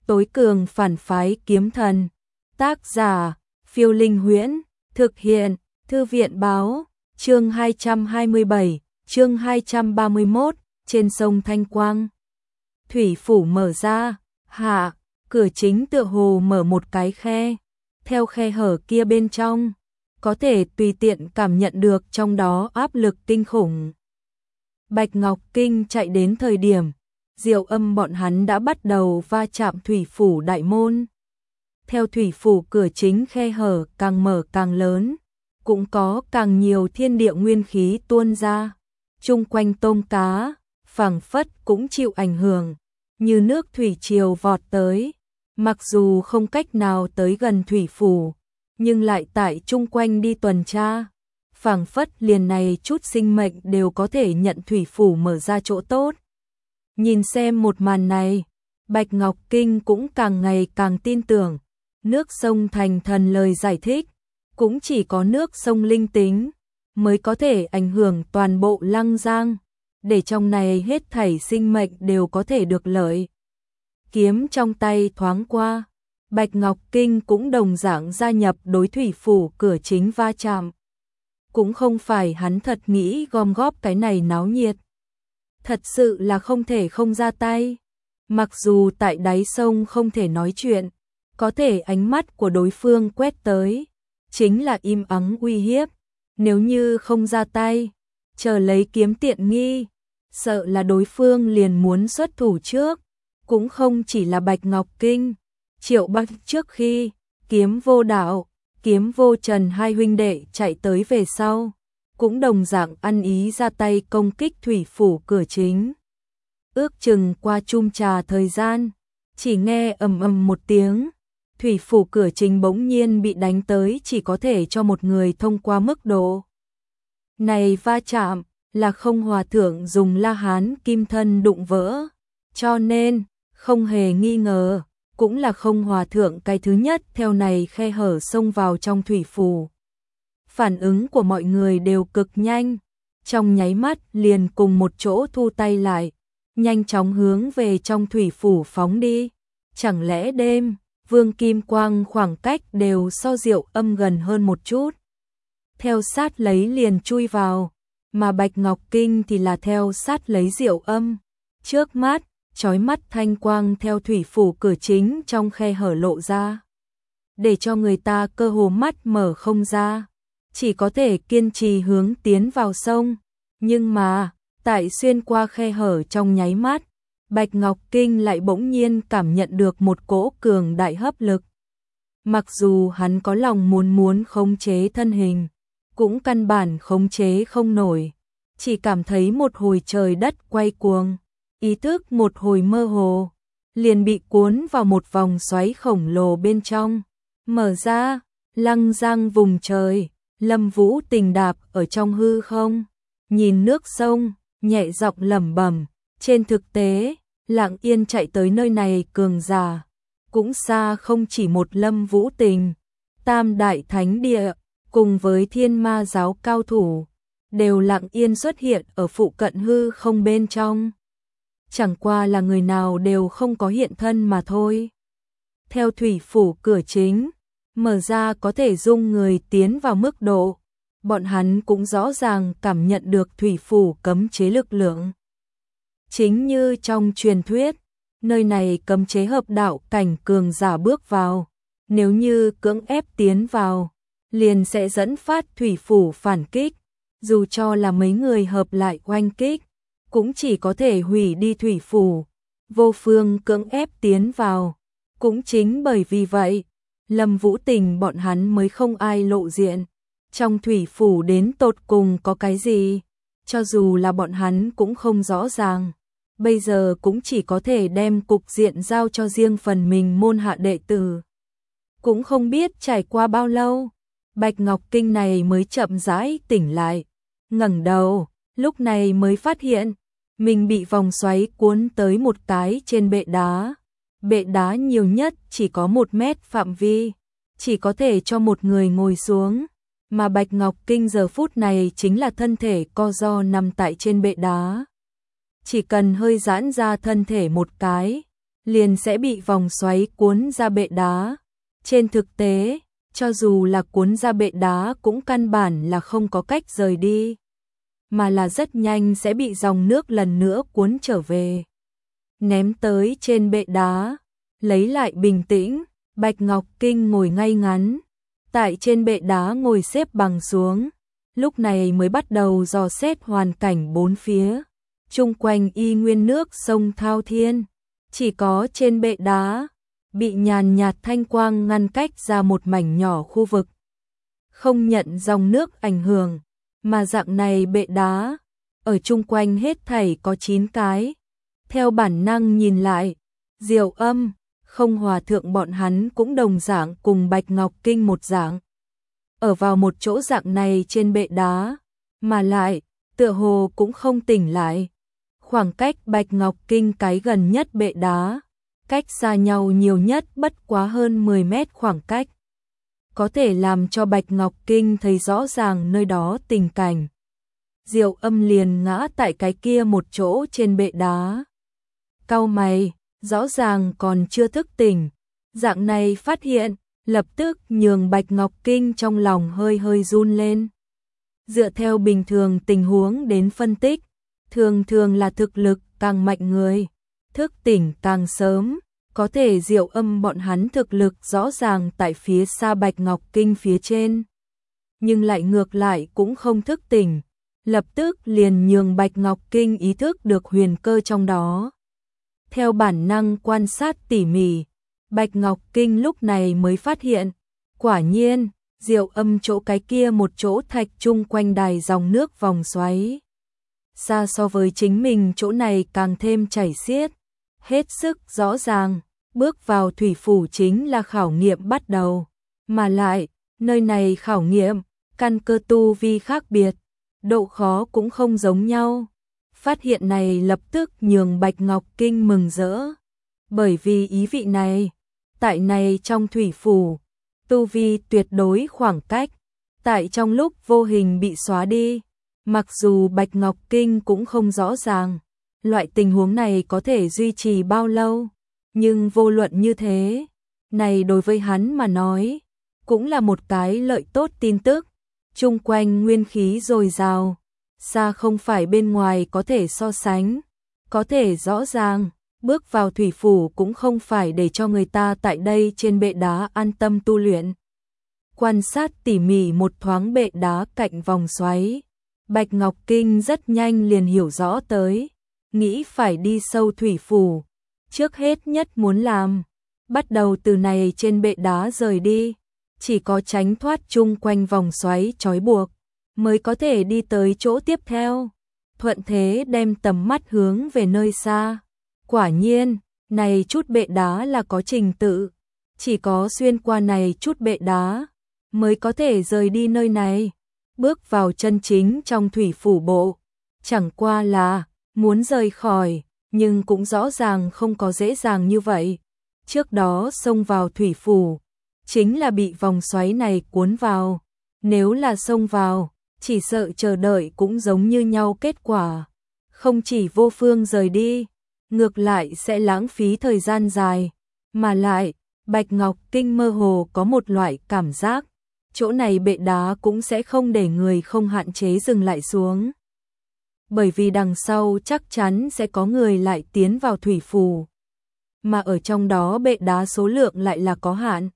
Tối cường phản phái kiếm thần. Tác giả, Phiêu Linh Huyễn. Thực hiện, Thư viện Báo. Chương 227, chương 231, trên sông Thanh Quang. Thủy phủ mở ra, cửa chính tựa hồ mở một cái khe. Theo khe hở kia bên trong, có thể tùy tiện cảm nhận được trong đó áp lực kinh khủng. Bạch Ngọc Kinh chạy đến thời điểm, Diệu Âm bọn hắn đã bắt đầu va chạm thủy phủ đại môn. Theo thủy phủ cửa chính khe hở càng mở càng lớn, cũng có càng nhiều thiên địa nguyên khí tuôn ra. Chung quanh tôm cá, phảng phất cũng chịu ảnh hưởng, như nước thủy triều vọt tới. Mặc dù không cách nào tới gần thủy phủ, nhưng lại tại chung quanh đi tuần tra. Phảng phất liền này chút sinh mệnh đều có thể nhận thủy phủ mở ra chỗ tốt. Nhìn xem một màn này, Bạch Ngọc Kinh cũng càng ngày càng tin tưởng. Nước sông thành thần lời giải thích, cũng chỉ có nước sông linh tính mới có thể ảnh hưởng toàn bộ Lăng Giang, để trong này hết thảy sinh mệnh đều có thể được lợi. Kiếm trong tay thoáng qua, Bạch Ngọc Kinh cũng đồng dạng gia nhập đối thủy phủ cửa chính va chạm. Cũng không phải hắn thật nghĩ gom góp cái này náo nhiệt. Thật sự là không thể không ra tay. Mặc dù tại đáy sông không thể nói chuyện, có thể ánh mắt của đối phương quét tới, chính là im ắng uy hiếp. Nếu như không ra tay, chờ lấy kiếm tiện nghi, sợ là đối phương liền muốn xuất thủ trước. Cũng không chỉ là Bạch Ngọc Kinh, Triệu Bạch trước khi Kiếm Vô Đạo, Kiếm Vô Trần hai huynh đệ chạy tới về sau, cũng đồng dạng ăn ý ra tay công kích thủy phủ cửa chính. Ước chừng qua chung trà thời gian, chỉ nghe ầm ầm một tiếng, thủy phủ cửa chính bỗng nhiên bị đánh tới chỉ có thể cho một người thông qua mức độ. Này va chạm là không hòa thượng dùng La Hán kim thân đụng vỡ, cho nên không hề nghi ngờ, cũng là không hòa thượng cái thứ nhất theo này khe hở xông vào trong thủy phủ. Phản ứng của mọi người đều cực nhanh, trong nháy mắt liền cùng một chỗ thu tay lại, nhanh chóng hướng về trong thủy phủ phóng đi. Chẳng lẽ đêm, Vương Kim Quang khoảng cách đều so Diệu Âm gần hơn một chút. Theo sát lấy liền chui vào, mà Bạch Ngọc Kinh thì là theo sát lấy Diệu Âm. Trước mắt, chói mắt thanh quang theo thủy phủ cửa chính trong khe hở lộ ra, để cho người ta cơ hồ mắt mở không ra, chỉ có thể kiên trì hướng tiến vào sông. Nhưng mà, tại xuyên qua khe hở trong nháy mắt, Bạch Ngọc Kinh lại bỗng nhiên cảm nhận được một cỗ cường đại hấp lực. Mặc dù hắn có lòng muốn khống chế thân hình, cũng căn bản khống chế không nổi, chỉ cảm thấy một hồi trời đất quay cuồng. Ý thức một hồi mơ hồ, liền bị cuốn vào một vòng xoáy khổng lồ bên trong. Mở ra, Lăng Giang vùng trời, Lâm Vũ Tình đạp ở trong hư không, nhìn nước sông, nhẹ giọng lẩm bẩm. Trên thực tế, lặng yên chạy tới nơi này cường giả, cũng xa không chỉ một Lâm Vũ Tình. Tam Đại Thánh Địa, cùng với Thiên Ma Giáo cao thủ, đều lặng yên xuất hiện ở phụ cận hư không bên trong. Chẳng qua là người nào đều không có hiện thân mà thôi. Theo thủy phủ cửa chính, mở ra có thể dung người tiến vào mức độ, bọn hắn cũng rõ ràng cảm nhận được thủy phủ cấm chế lực lượng. Chính như trong truyền thuyết, nơi này cấm chế hợp đạo cảnh cường giả bước vào, nếu như cưỡng ép tiến vào, liền sẽ dẫn phát thủy phủ phản kích, dù cho là mấy người hợp lại oanh kích, cũng chỉ có thể hủy đi thủy phủ, vô phương cưỡng ép tiến vào. Cũng chính bởi vì vậy, Lâm Vũ Tình bọn hắn mới không ai lộ diện. Trong thủy phủ đến tột cùng có cái gì, cho dù là bọn hắn cũng không rõ ràng. Bây giờ cũng chỉ có thể đem cục diện giao cho riêng phần mình môn hạ đệ tử. Cũng không biết trải qua bao lâu, Bạch Ngọc Kinh này mới chậm rãi tỉnh lại, ngẩng đầu, lúc này mới phát hiện mình bị vòng xoáy cuốn tới một cái trên bệ đá. Bệ đá nhiều nhất chỉ có 1 mét phạm vi, chỉ có thể cho một người ngồi xuống, mà Bạch Ngọc Kinh giờ phút này chính là thân thể co ro nằm tại trên bệ đá. Chỉ cần hơi giãn ra thân thể một cái, liền sẽ bị vòng xoáy cuốn ra bệ đá. Trên thực tế, cho dù là cuốn ra bệ đá cũng căn bản là không có cách rời đi, mà là rất nhanh sẽ bị dòng nước lần nữa cuốn trở về. Ném tới trên bệ đá, lấy lại bình tĩnh, Bạch Ngọc Kinh ngồi ngay ngắn, tại trên bệ đá ngồi xếp bằng xuống, lúc này mới bắt đầu dò xét hoàn cảnh bốn phía. Chung quanh y nguyên nước sông thao thiên, chỉ có trên bệ đá bị nhàn nhạt thanh quang ngăn cách ra một mảnh nhỏ khu vực, không nhận dòng nước ảnh hưởng, mà dạng này bệ đá ở chung quanh hết thảy có 9 cái. Theo bản năng nhìn lại, Diệu Âm, Không Hòa thượng bọn hắn cũng đồng dạng cùng Bạch Ngọc Kinh một dạng, ở vào một chỗ dạng này trên bệ đá, mà lại tựa hồ cũng không tỉnh lại. Khoảng cách Bạch Ngọc Kinh cái gần nhất bệ đá, cách xa nhau nhiều nhất bất quá hơn 10 mét khoảng cách, có thể làm cho Bạch Ngọc Kinh thấy rõ ràng nơi đó tình cảnh. Diệu Âm liền ngã tại cái kia một chỗ trên bệ đá. Cau mày, rõ ràng còn chưa thức tỉnh, dạng này phát hiện, lập tức nhường Bạch Ngọc Kinh trong lòng hơi hơi run lên. Dựa theo bình thường tình huống đến phân tích, thường thường là thực lực càng mạnh người, thức tỉnh càng sớm, có thể Diệu Âm bọn hắn thực lực rõ ràng tại phía xa Bạch Ngọc Kinh phía trên, nhưng lại ngược lại cũng không thức tỉnh, lập tức liền nhường Bạch Ngọc Kinh ý thức được huyền cơ trong đó. Theo bản năng quan sát tỉ mỉ, Bạch Ngọc Kinh lúc này mới phát hiện, quả nhiên, Diệu Âm chỗ cái kia một chỗ thạch chung quanh đài dòng nước vòng xoáy, xa so với chính mình chỗ này càng thêm chảy xiết, hết sức rõ ràng, bước vào thủy phủ chính là khảo nghiệm bắt đầu, mà lại, nơi này khảo nghiệm, căn cơ tu vi khác biệt, độ khó cũng không giống nhau. Phát hiện này lập tức nhường Bạch Ngọc Kinh mừng rỡ, bởi vì ý vị này, tại này trong thủy phủ, tu vi tuyệt đối khoảng cách, tại trong lúc vô hình bị xóa đi, mặc dù Bạch Ngọc Kinh cũng không rõ ràng, loại tình huống này có thể duy trì bao lâu, nhưng vô luận như thế, này đối với hắn mà nói, cũng là một cái lợi tốt tin tức, chung quanh nguyên khí dồi dào, xa không phải bên ngoài có thể so sánh, có thể rõ ràng, bước vào thủy phủ cũng không phải để cho người ta tại đây trên bệ đá an tâm tu luyện. Quan sát tỉ mỉ một thoáng bệ đá cạnh vòng xoáy, Bạch Ngọc Kinh rất nhanh liền hiểu rõ tới, nghĩ phải đi sâu thủy phủ, trước hết nhất muốn làm, bắt đầu từ này trên bệ đá rời đi, chỉ có tránh thoát chung quanh vòng xoáy trói buộc, mới có thể đi tới chỗ tiếp theo, thuận thế đem tầm mắt hướng về nơi xa. Quả nhiên, này chút bệ đá là có trình tự, chỉ có xuyên qua này chút bệ đá, mới có thể rời đi nơi này, bước vào chân chính trong thủy phủ bộ, chẳng qua là, muốn rời khỏi, nhưng cũng rõ ràng không có dễ dàng như vậy, trước đó xông vào thủy phủ, chính là bị vòng xoáy này cuốn vào, nếu là xông vào, chỉ sợ chờ đợi cũng giống như nhau kết quả, không chỉ vô phương rời đi, ngược lại sẽ lãng phí thời gian dài, mà lại, Bạch Ngọc Kinh mơ hồ có một loại cảm giác, chỗ này bệ đá cũng sẽ không để người không hạn chế dừng lại xuống. Bởi vì đằng sau chắc chắn sẽ có người lại tiến vào thủy phủ, mà ở trong đó bệ đá số lượng lại là có hạn.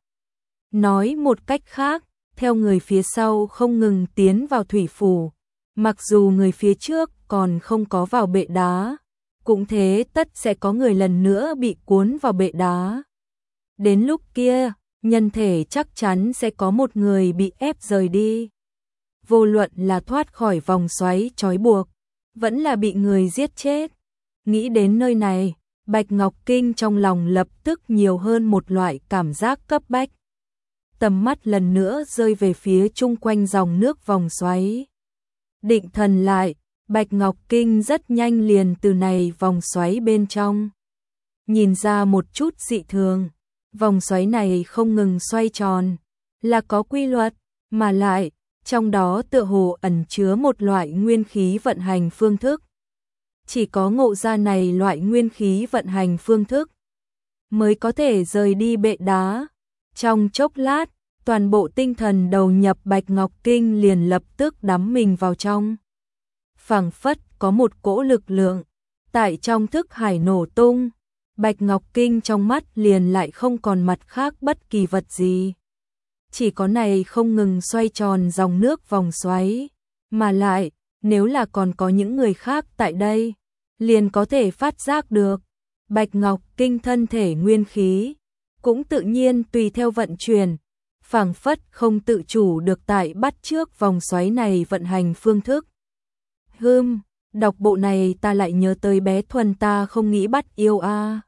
Nói một cách khác, theo người phía sau không ngừng tiến vào thủy phủ, mặc dù người phía trước còn không có vào bệ đá, cũng thế tất sẽ có người lần nữa bị cuốn vào bệ đá. Đến lúc kia, nhân thể chắc chắn sẽ có một người bị ép rời đi. Vô luận là thoát khỏi vòng xoáy trói buộc, vẫn là bị người giết chết. Nghĩ đến nơi này, Bạch Ngọc Kinh trong lòng lập tức nhiều hơn một loại cảm giác cấp bách. Tầm mắt lần nữa rơi về phía chung quanh dòng nước vòng xoáy. Định thần lại, Bạch Ngọc Kinh rất nhanh liền từ này vòng xoáy bên trong nhìn ra một chút dị thường. Vòng xoáy này không ngừng xoay tròn, là có quy luật, mà lại, trong đó tựa hồ ẩn chứa một loại nguyên khí vận hành phương thức. Chỉ có ngộ ra này loại nguyên khí vận hành phương thức, mới có thể rời đi bệ đá. Trong chốc lát, toàn bộ tinh thần đầu nhập Bạch Ngọc Kinh liền lập tức đắm mình vào trong. Phảng phất có một cỗ lực lượng tại trong thức hải nổ tung, Bạch Ngọc Kinh trong mắt liền lại không còn mặt khác bất kỳ vật gì. Chỉ có này không ngừng xoay tròn dòng nước vòng xoáy, mà lại, nếu là còn có những người khác tại đây, liền có thể phát giác được. Bạch Ngọc Kinh thân thể nguyên khí, cũng tự nhiên tùy theo vận chuyển, phảng phất không tự chủ được tại bắt trước vòng xoáy này vận hành phương thức. Đọc bộ này ta lại nhớ tới bé Thuần ta không nghĩ bắt yêu a.